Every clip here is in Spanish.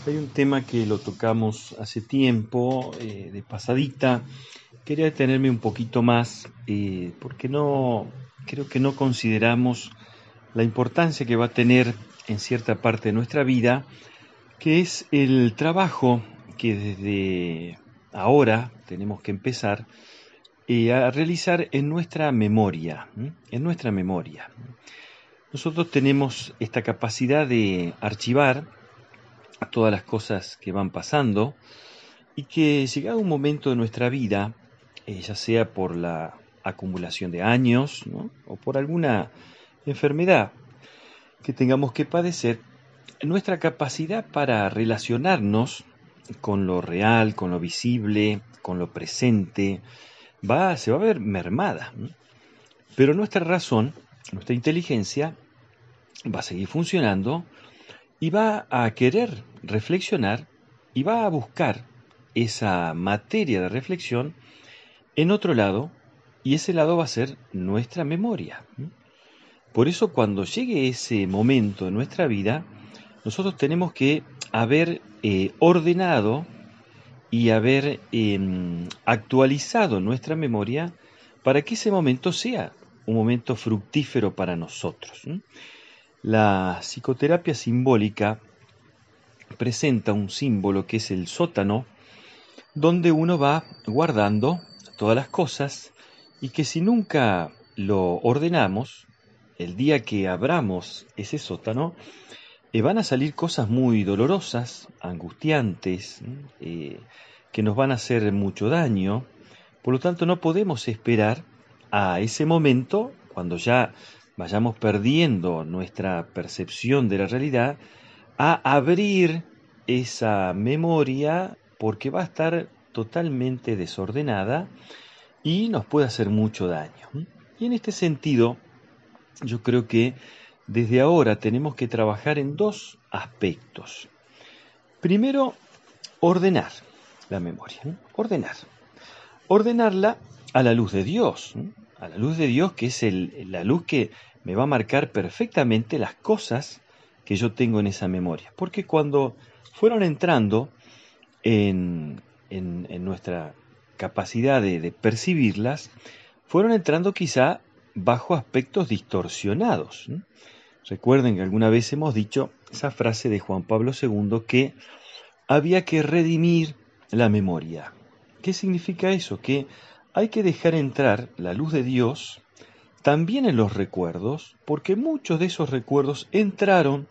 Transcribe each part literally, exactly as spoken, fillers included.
Hay un tema que lo tocamos hace tiempo, eh, de pasadita. Quería detenerme un poquito más, eh, porque no, creo que no consideramos la importancia que va a tener en cierta parte de nuestra vida, que es el trabajo que desde ahora tenemos que empezar eh, a realizar en nuestra memoria, ¿m? En nuestra memoria. Nosotros tenemos esta capacidad de archivar todas las cosas que van pasando y que llegado un momento de nuestra vida, eh, ya sea por la acumulación de años, ¿no?, o por alguna enfermedad que tengamos que padecer, nuestra capacidad para relacionarnos con lo real, con lo visible, con lo presente, va, se va a ver mermada, ¿no? Pero nuestra razón, nuestra inteligencia, va a seguir funcionando y va a querer reflexionar y va a buscar esa materia de reflexión en otro lado, y ese lado va a ser nuestra memoria. Por eso cuando llegue ese momento en nuestra vida, nosotros tenemos que haber eh, ordenado y haber eh, actualizado nuestra memoria para que ese momento sea un momento fructífero para nosotros. La psicoterapia simbólica presenta un símbolo que es el sótano, donde uno va guardando todas las cosas y que si nunca lo ordenamos, el día que abramos ese sótano, eh, van a salir cosas muy dolorosas, angustiantes, eh, que nos van a hacer mucho daño. Por lo tanto, no podemos esperar a ese momento, cuando ya vayamos perdiendo nuestra percepción de la realidad, a abrir esa memoria, porque va a estar totalmente desordenada y nos puede hacer mucho daño. Y en este sentido, yo creo que desde ahora tenemos que trabajar en dos aspectos. Primero, ordenar la memoria, ¿no? Ordenar. Ordenarla a la luz de Dios, ¿no? A la luz de Dios, que es el, la luz que me va a marcar perfectamente las cosas que yo tengo en esa memoria. Porque cuando fueron entrando en, en, en nuestra capacidad de, de percibirlas, fueron entrando quizá bajo aspectos distorsionados, ¿no? Recuerden que alguna vez hemos dicho esa frase de Juan Pablo segundo, que había que redimir la memoria. ¿Qué significa eso? Que hay que dejar entrar la luz de Dios también en los recuerdos, porque muchos de esos recuerdos entraron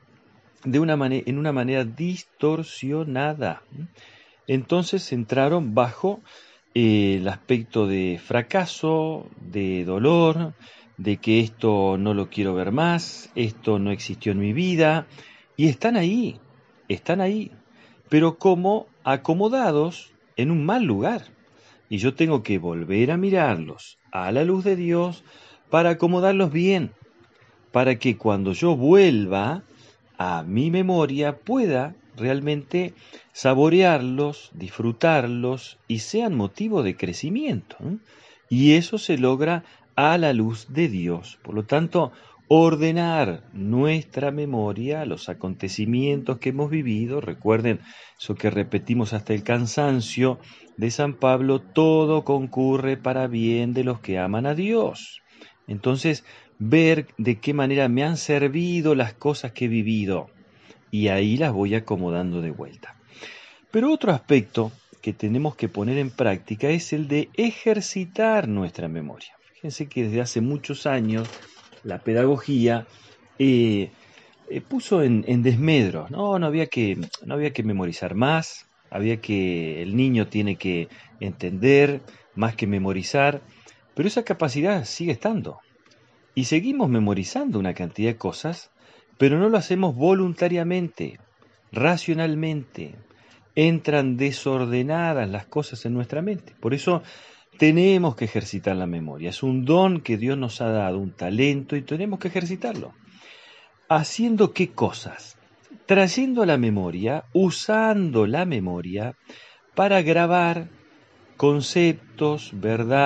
de una manera, en una manera distorsionada. Entonces entraron bajo eh, el aspecto de fracaso, de dolor, de que esto no lo quiero ver más, esto no existió en mi vida, y están ahí, están ahí, pero como acomodados en un mal lugar. Y yo tengo que volver a mirarlos a la luz de Dios para acomodarlos bien, para que cuando yo vuelva a mi memoria pueda realmente saborearlos, disfrutarlos y sean motivo de crecimiento, ¿no? Y eso se logra a la luz de Dios. Por lo tanto, ordenar nuestra memoria, los acontecimientos que hemos vivido, recuerden eso que repetimos hasta el cansancio de San Pablo, todo concurre para bien de los que aman a Dios. Entonces, ver de qué manera me han servido las cosas que he vivido, y ahí las voy acomodando de vuelta. Pero otro aspecto que tenemos que poner en práctica es el de ejercitar nuestra memoria. Fíjense que desde hace muchos años la pedagogía eh, eh, puso en, en desmedro, no, no había que, no había que memorizar más, había que, el niño tiene que entender más que memorizar, pero esa capacidad sigue estando. Y seguimos memorizando una cantidad de cosas, pero no lo hacemos voluntariamente, racionalmente. Entran desordenadas las cosas en nuestra mente. Por eso tenemos que ejercitar la memoria. Es un don que Dios nos ha dado, un talento, y tenemos que ejercitarlo. ¿Haciendo qué cosas? Trayendo a la memoria, usando la memoria para grabar conceptos,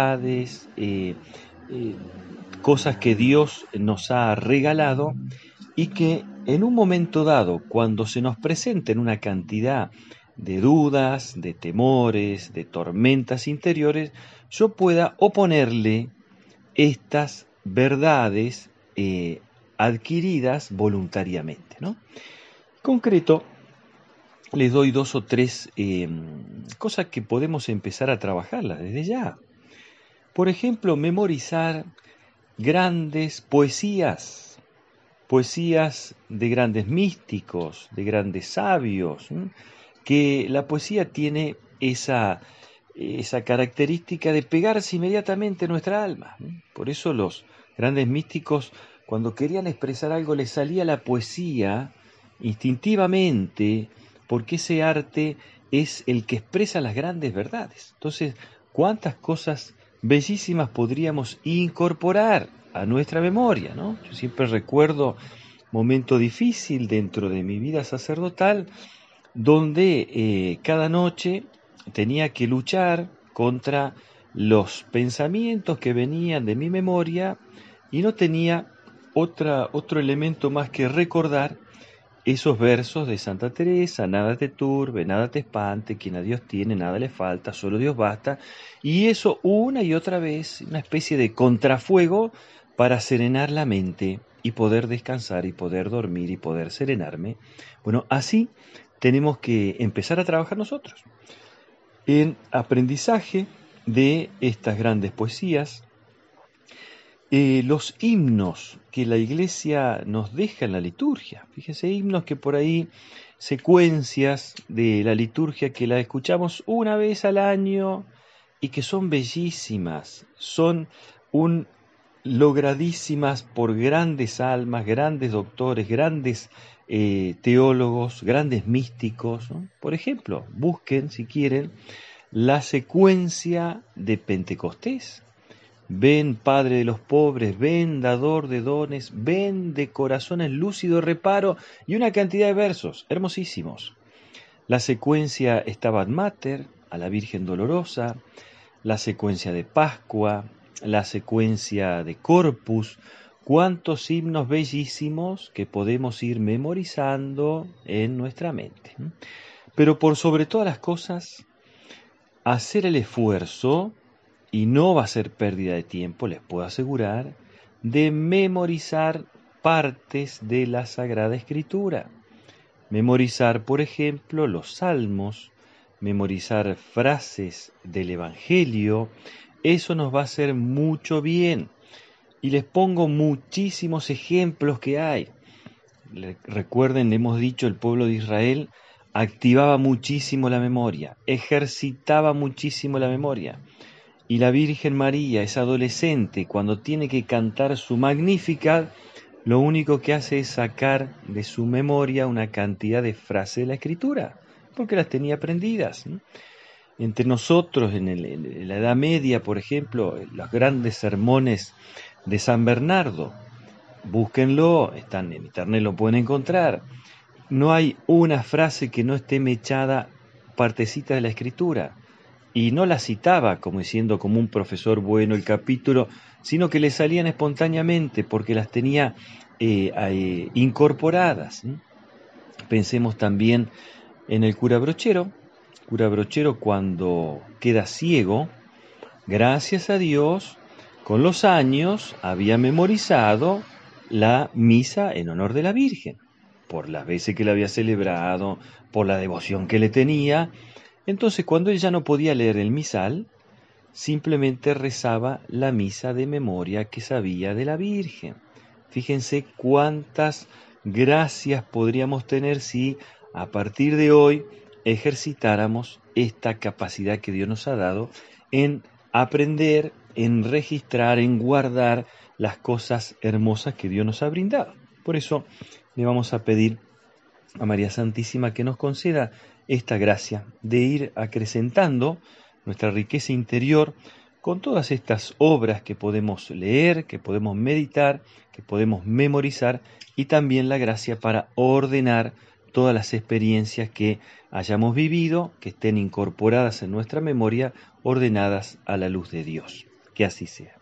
verdades, eh, eh, cosas que Dios nos ha regalado, y que en un momento dado, cuando se nos presenten una cantidad de dudas, de temores, de tormentas interiores, yo pueda oponerle estas verdades eh, adquiridas voluntariamente, ¿no? En concreto, les doy dos o tres eh, cosas que podemos empezar a trabajarlas desde ya. Por ejemplo, memorizar grandes poesías, poesías de grandes místicos, de grandes sabios, ¿m? Que la poesía tiene esa, esa característica de pegarse inmediatamente en nuestra alma. ¿M? Por eso los grandes místicos, cuando querían expresar algo, les salía la poesía instintivamente, porque ese arte es el que expresa las grandes verdades. Entonces, ¿cuántas cosas bellísimas podríamos incorporar a nuestra memoria, ¿no? Yo siempre recuerdo momento difícil dentro de mi vida sacerdotal, donde eh, cada noche tenía que luchar contra los pensamientos que venían de mi memoria y no tenía otra, otro elemento más que recordar esos versos de Santa Teresa: nada te turbe, nada te espante, quien a Dios tiene, nada le falta, solo Dios basta. Y eso una y otra vez, una especie de contrafuego para serenar la mente y poder descansar y poder dormir y poder serenarme. Bueno, así tenemos que empezar a trabajar nosotros en aprendizaje de estas grandes poesías. Eh, los himnos que la Iglesia nos deja en la liturgia. Fíjense, himnos que por ahí, secuencias de la liturgia que la escuchamos una vez al año y que son bellísimas, son un logradísimas por grandes almas, grandes doctores, grandes eh, teólogos, grandes místicos, ¿no? Por ejemplo, busquen, si quieren, la secuencia de Pentecostés. Ven, Padre de los pobres, ven, dador de dones, ven, de corazones lúcido reparo, y una cantidad de versos hermosísimos. La secuencia Stabat Mater, a la Virgen Dolorosa, la secuencia de Pascua, la secuencia de Corpus, cuántos himnos bellísimos que podemos ir memorizando en nuestra mente. Pero por sobre todas las cosas, hacer el esfuerzo, y no va a ser pérdida de tiempo, les puedo asegurar, de memorizar partes de la Sagrada Escritura. Memorizar, por ejemplo, los salmos, memorizar frases del Evangelio, eso nos va a hacer mucho bien. Y les pongo muchísimos ejemplos que hay. Recuerden, hemos dicho, el pueblo de Israel activaba muchísimo la memoria, ejercitaba muchísimo la memoria. Y la Virgen María, esa adolescente, cuando tiene que cantar su Magnificat, lo único que hace es sacar de su memoria una cantidad de frases de la Escritura, porque las tenía aprendidas. Entre nosotros, en, el, en la Edad Media, por ejemplo, los grandes sermones de San Bernardo, búsquenlo, están en internet, lo pueden encontrar. No hay una frase que no esté mechada partecita de la Escritura. Y no la citaba como diciendo como un profesor bueno el capítulo, sino que le salían espontáneamente porque las tenía eh, eh, incorporadas. ¿sí? Pensemos también en el cura Brochero. Cura Brochero, cuando queda ciego, gracias a Dios, con los años había memorizado la misa en honor de la Virgen, por las veces que la había celebrado, por la devoción que le tenía. Entonces, cuando él ya no podía leer el misal, simplemente rezaba la misa de memoria que sabía de la Virgen. Fíjense cuántas gracias podríamos tener si a partir de hoy ejercitáramos esta capacidad que Dios nos ha dado en aprender, en registrar, en guardar las cosas hermosas que Dios nos ha brindado. Por eso le vamos a pedir a María Santísima que nos conceda esta gracia de ir acrecentando nuestra riqueza interior con todas estas obras que podemos leer, que podemos meditar, que podemos memorizar, y también la gracia para ordenar todas las experiencias que hayamos vivido, que estén incorporadas en nuestra memoria, ordenadas a la luz de Dios. Que así sea.